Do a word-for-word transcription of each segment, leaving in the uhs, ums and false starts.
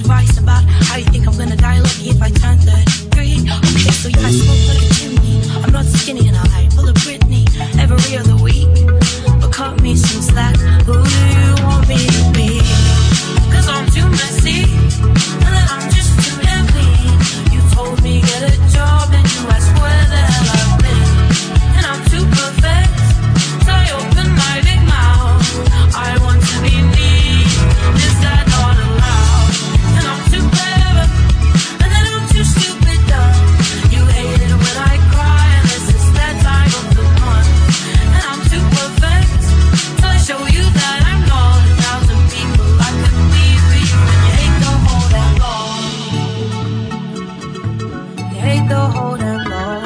advice about how you think I'm gonna die lucky if I turn thirty-three. Okay, so yeah, I smoke like a chimney. I'm not skinny and I pull a Britney every other week. But cut me some slack. Who do you want me to be? Cause I'm too messy, and then I'm just too damn clean. You told me get a job and you asked where the hell I've been. And I'm too perfect, so I open my big mouth. I want to be me, is that not allowed? And I'm too clever, and then I'm too stupid dumb. You hate it when I cry, and this is that time of the month. And I'm too perfect, so I show you that I'm not a thousand people I could be for you. And you hate the whole damn law. You hate the whole damn law.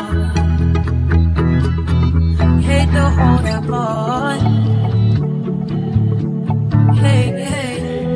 You hate the whole damn law. Hey, hey.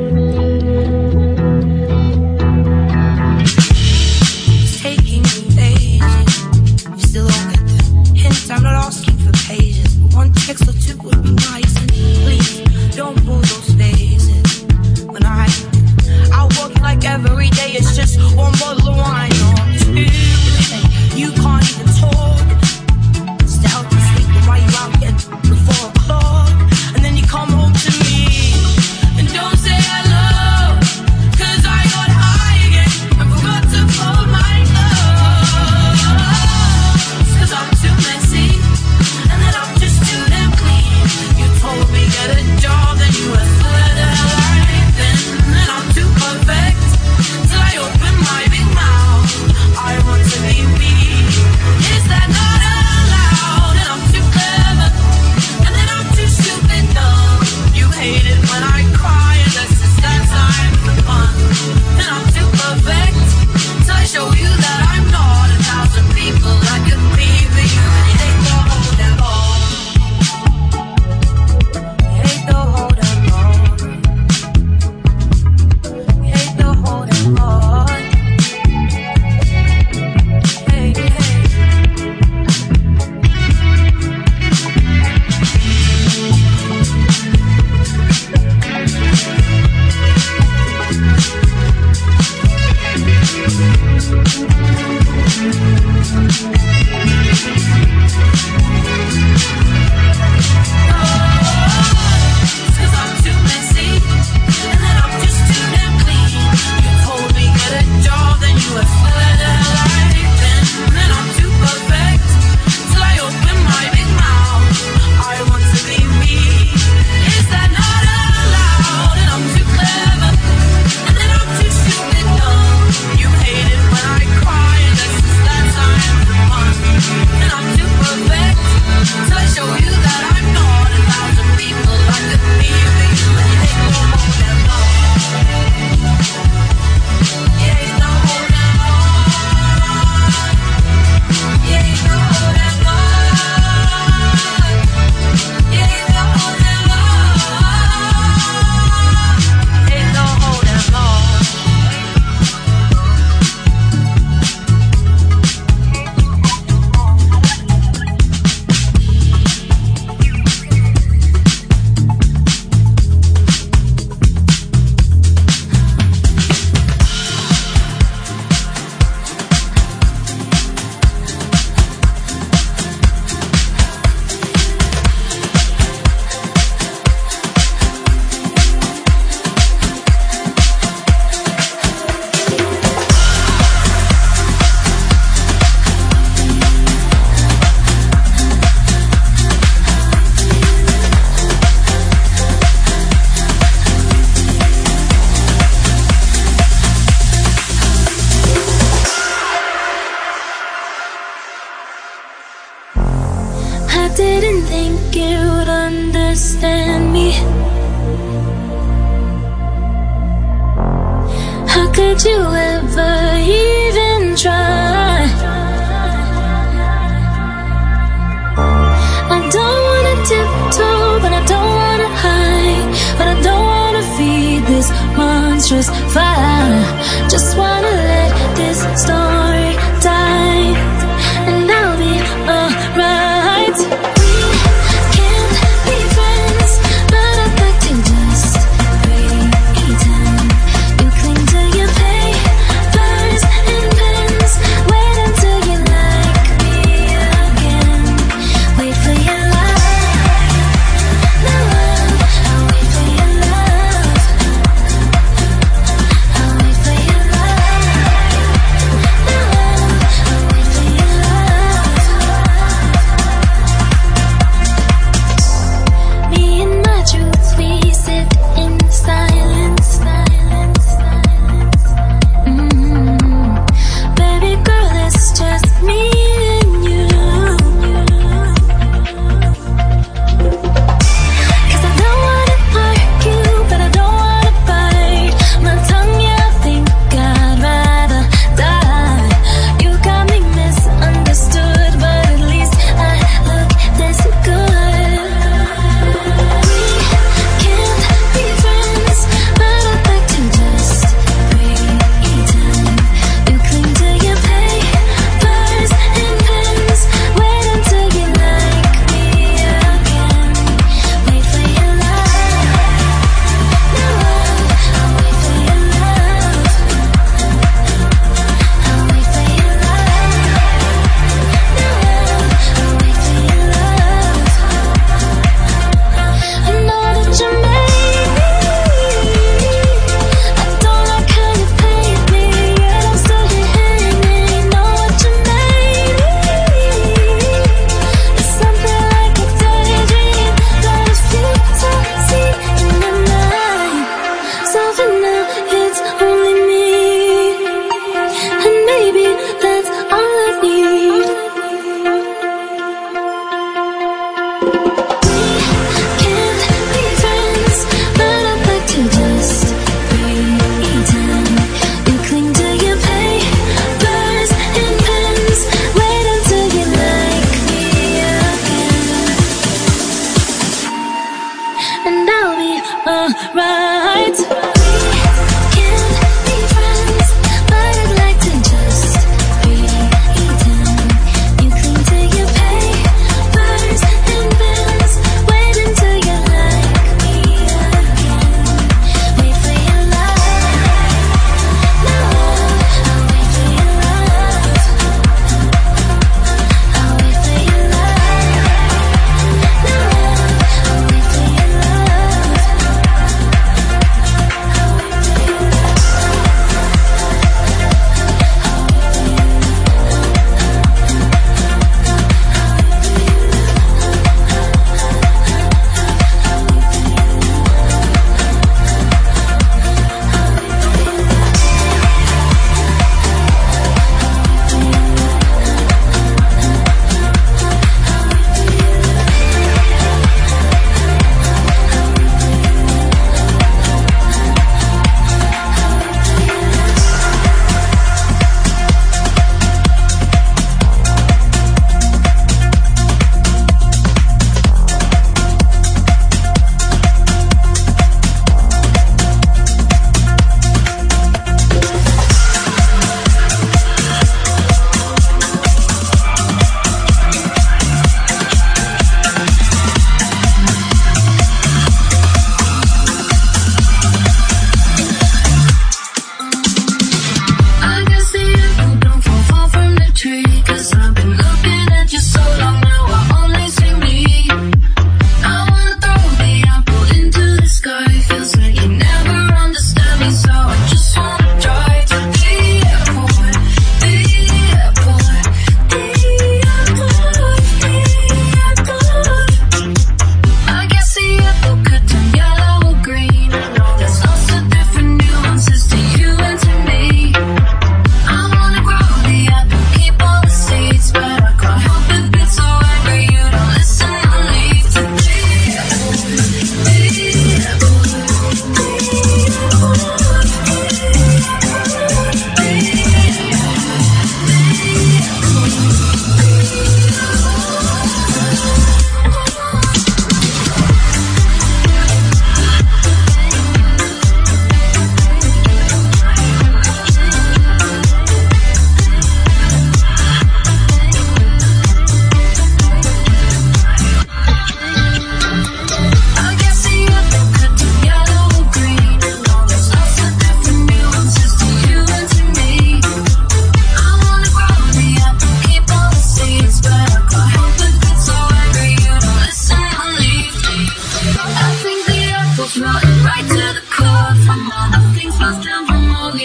It's taking me ages. You still don't get the hint. I'm not asking for pages, but one text or two would be nice. And please don't pull those faces when I out working like every day. It's just one bottle of wine or two. You can't even talk. Stay out to sleep, and while you out getting before o'clock, and then you come home to me and don't say hello. Cause I got high again and forgot to fold my clothes. Cause I'm too messy, and then I'm just too damn clean. You told me get a job, then you asked where the hell I've been. And I'm too perfect, till I open my big mouth. I want to be me, is that not allowed? And I'm too clever, and then I'm too stupid dumb. You hate it when I cry, and that's just that time for fun. And I'm too perfect, so I show you that I'm not a thousand people I could be for you. And you hate the whole damn law. You hate the whole damn law. You hate the whole damn law. Hey, hey. Cause I'm too messy, and then I'm just too damn clean. You told me get a job, then you asked where the hell I've been. And I'm too perfect, till I open my big mouth. I want to be me, is that not allowed? And I'm too clever, and then I'm too stupid dumb. You hate it when I cry, and that's just that time for fun. And I'm too perfect, till I show you that I'm not a thousand people I could be for you. And you hate the whole damn law. You hate the whole damn law. You hate the whole damn law. You hate the whole damn law. You hate the whole damn law. I didn't think you'd understand me. How could you ever even try? I don't wanna tiptoe, but I don't wanna hide. But I don't wanna feed this monstrous fire. Just wanna let this story die, and I'll be alright. We can't be friends, but I'd like to just pretend. You cling to your past.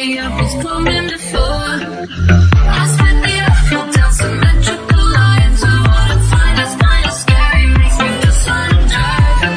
the earth was crumbling before. I spit the earth, fell down symmetrical lines. I wanna find us kind of scary, makes me just wanna die, die,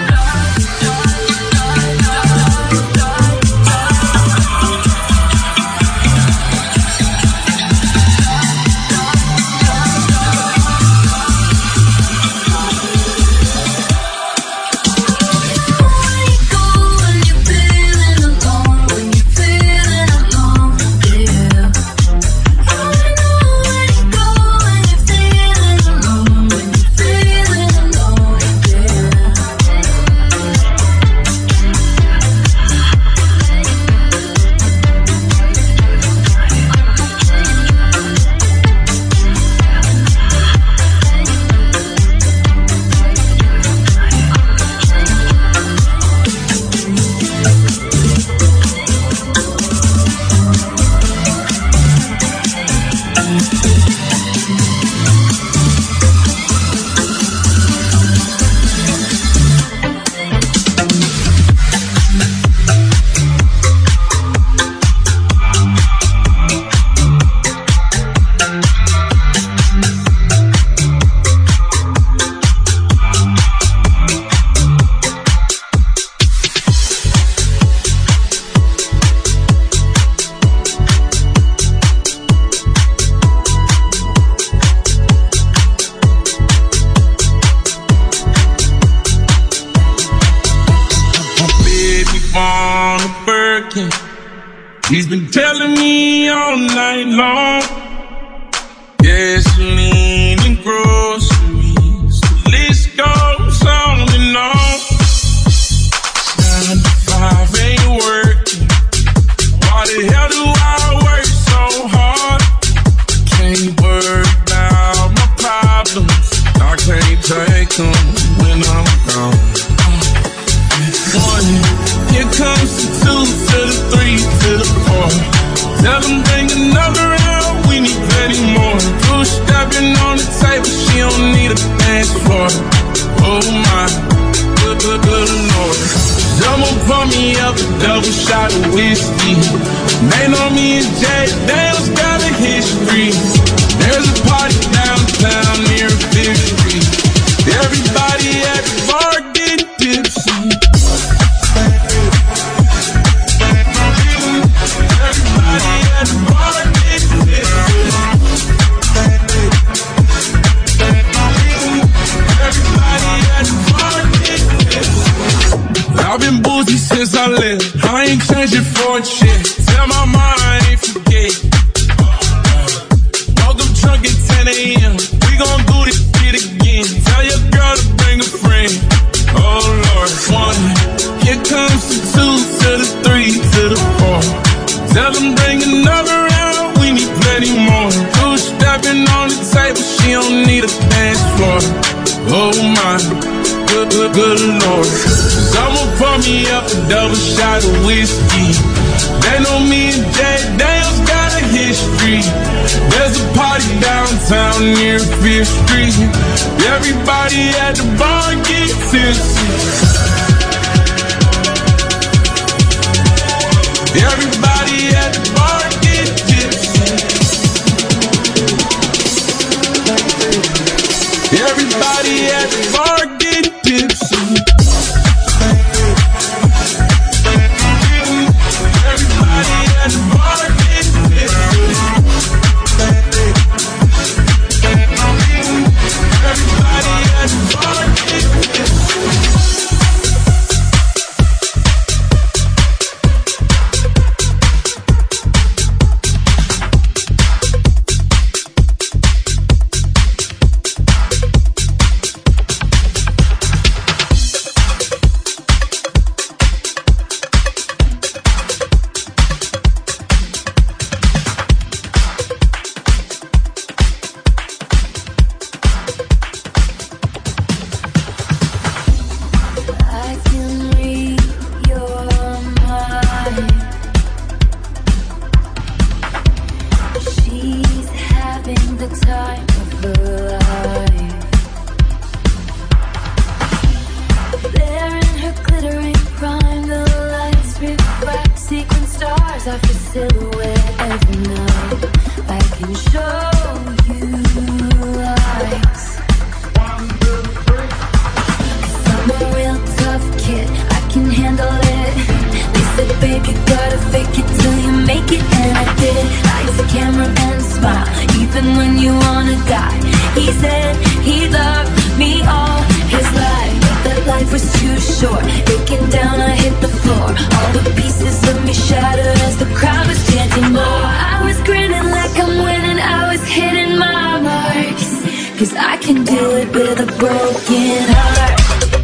He's been telling me all night long. Gasoline and groceries, the list goes on and on. Nine to five ain't working. Why the hell do I work so hard? Can't worry about my problems. I can't take them when I'm gone. One, here comes the two to the three to the four. Tell them bring another round, we need plenty more. Two stepping on the table, she don't need a dance floor. Oh my, good, good, good Lord. Someone pour me up a double shot of whiskey. They know me and Jay Dale's got a history. There's a party downtown near Fifth Street. Everybody at the bar getting tipsy. I've been boozy since I left. I ain't changed it for a chick. Tell my mind I ain't forget. Woke up drunk at ten a.m. We gon' do this shit again. Tell your girl to bring a friend. Oh Lord, one. Here comes the two to the three to the four. Tell them bring another round. We need plenty more. Two stepping on the table. She don't need a dance floor. Oh my. Good, good, good Lord. Someone pour me up a double shot of whiskey. They know me and Jay Dale's got a history. There's a party downtown near Fifth Street. Everybody at the bar get tipsy. Everybody at the bar get tipsy. Everybody at the bar get tipsy. Everybody at the bar get tipsy. Everybody at the bar get tipsy. silhouette every night. I can show you lights. Cause I'm a real tough kid, I can handle it. They said, babe, you gotta fake it till you make it, and I did. Lights, the camera, and smile, even when you wanna die. He said he loved me all his life, but that life was too short. Breaking down, I hit the floor. All the pieces of me shattered as the crowd was chanting more. I was grinning like I'm winning, I was hitting my marks. Cause I can do it with a broken heart.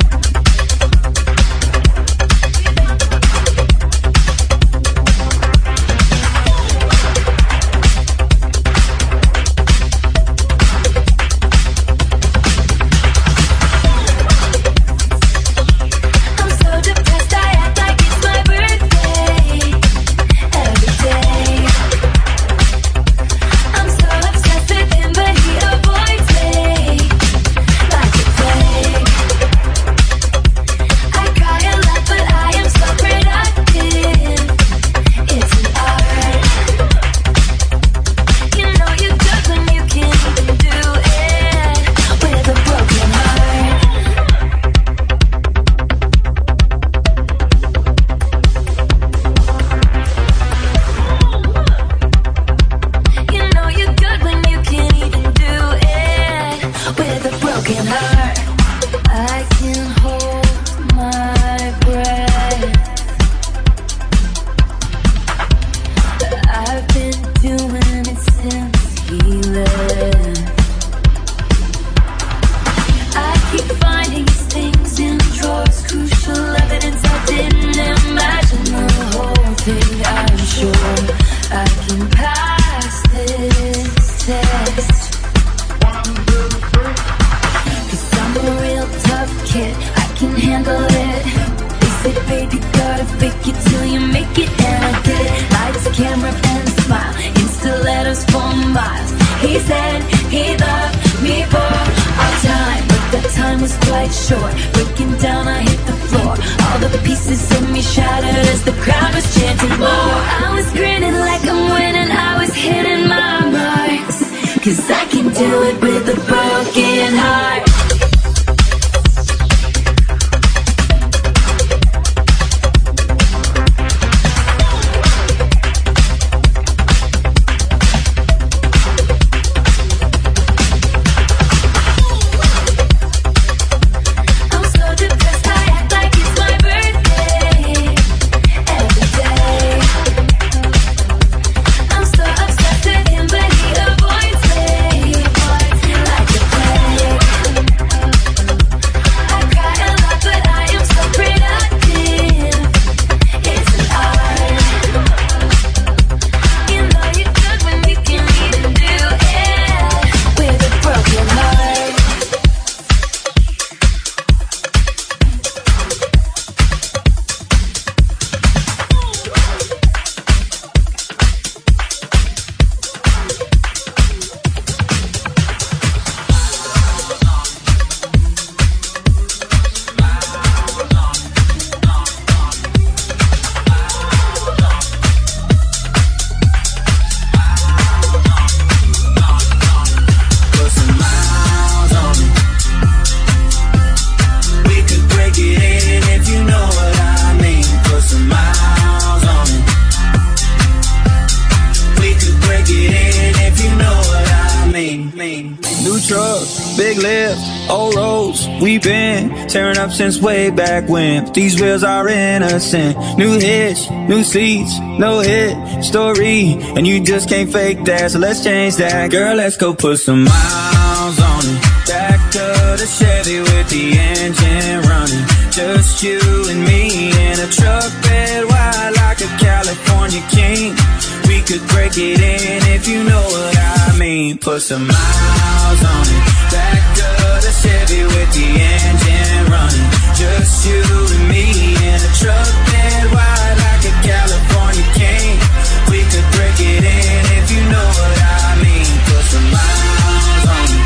Tearing up since way back when, but these wheels are innocent. New hits, new seats, no hit story, and you just can't fake that, so let's change that. Girl, let's go put some miles on it. Back to the Chevy with the engine running. Just you and me in a truck bed wide like a California king. We could break it in if you know what I mean. Put some miles on it. Back to the Chevy with the engine running. Just you and me in a truck bed wide like a California king. We could break it in if you know what I mean. Put some miles on it.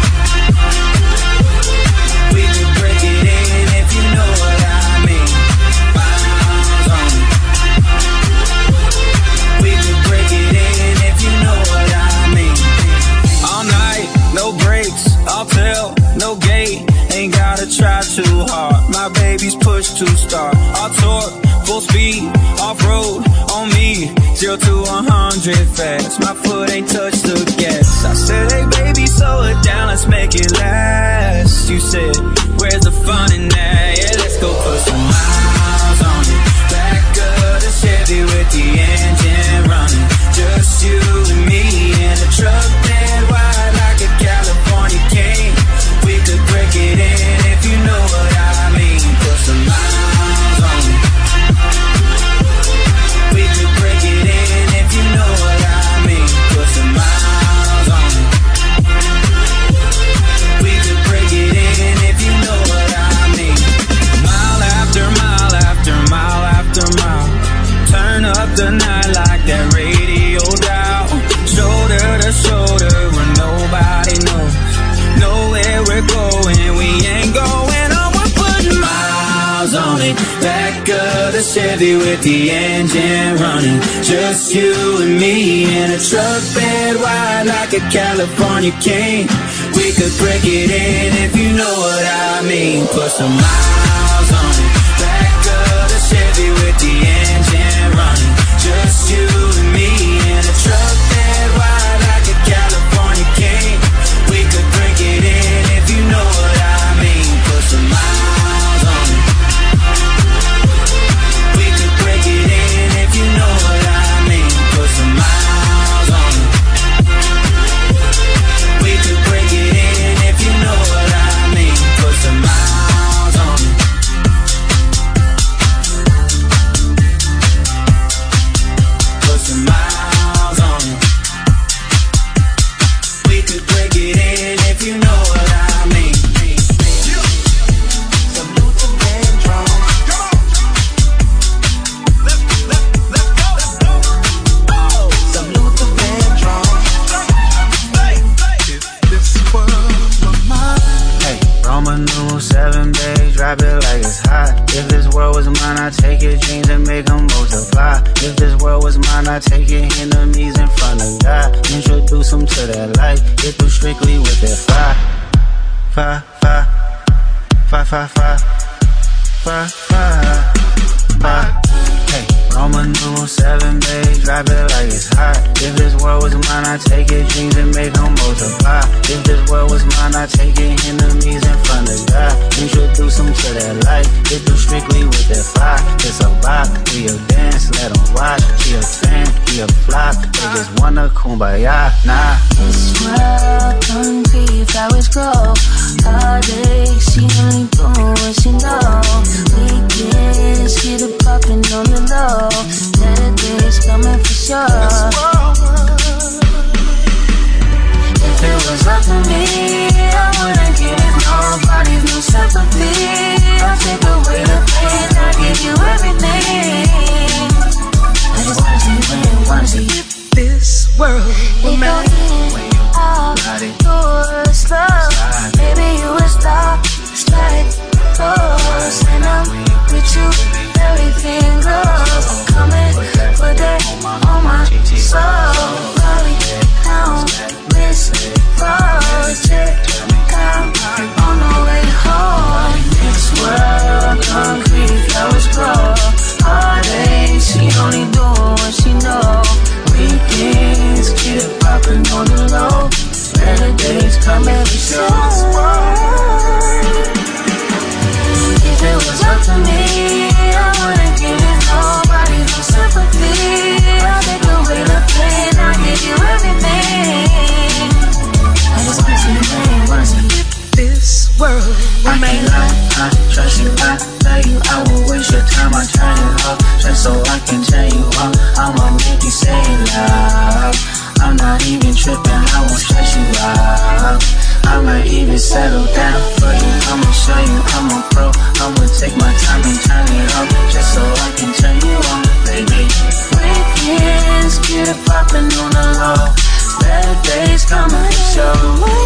We could break it in if you know what I mean. Miles on it. We could star. All torque, full speed, off-road, on me. Zero to one hundred fast, my foot ain't touched the gas. I said, hey baby, slow it down, let's make it last. You said, where's the fun in that? Yeah, let's go put some miles on it. Back of the Chevy with the engine running. Just you and me in a truck that wide like a California king. We could break it in if you know what I mean. Put some miles on it. We could break it in if you know what I mean. Put some miles on it. We could break it in if you know what I mean. Mile after mile after mile after mile. Turn up the night like that radio dial. Shoulder to shoulder where nobody knows. Know where we're going, we ain't going on. We're putting miles on it. Back of the Chevy with the engine running. Just you and me in a truck bed wide like a California king. We could break it in if you know what I mean. Put some miles on it. Back of the Chevy with the engine running. Just you and me in a truck bed wide like a California king. We could break it in if you know what I mean. Put some miles on it. We could break it in if you know what I mean. Put some miles on it. We could break it in if you know what I mean. Put some miles on it. Put some miles on it. We could break it in if you know what I mean. Some Luther Vandross. Some Luther Vandross. This world of mine. Hey, Roman numeral seven, babe, drop it like it's hot. If this world was mine, I'd take your dreams and make them multiply. If this world was mine, I'd take your enemies in front of God. Introduce them to that life, get through strictly with that fire. Fire, fire, fire, fire, fire, fire, fire, fire. Hey, Roman numeral seven, babe, drop it like it's hot. If this world was mine, I'd take your dreams and make them multiply. If this world was mine, I'd take your enemies in front of God. Introduce them to that life, get through strictly with that fire. It's a vibe, we'll dance, let them watch. She a fan, he a flock, they just wanna kumbaya, nah. This world concrete, flowers grow. All day, she only doing what she know. Weekends, get it poppin' on the low. Better days coming for sure. If it was up to me, I wouldn't give it nobody, no sympathy. I'll take away the pain, I'll give you everything. I just wanna see you when you wanna see you. This world will make Out doors slow. Baby, you a star, strike close. And I'm with you, everything goes. Coming for that on my soul. Rolling down, wrist, falls, check out on the way home. This world, concrete, flowers grow. All day, she only doing what she know. Weekends, get it poppin' on the low. Better days come every so. If it was up to me, I wouldn't give it nobody no sympathy. I'll take away the pain, I'll give you everything. I just wanna see you, man, wanna see you. this world will I make can't lie, I trust you, I love you. I will waste your time, I turn you up just so I can turn you up. I'ma make you say it loud. I'm not even tripping, I won't stress you out. I might even settle down for you. I'ma show you I'm a pro. I'ma take my time and turn it up just so I can turn you on, baby. Weekends, get it poppin' on the low. Better days coming for sure.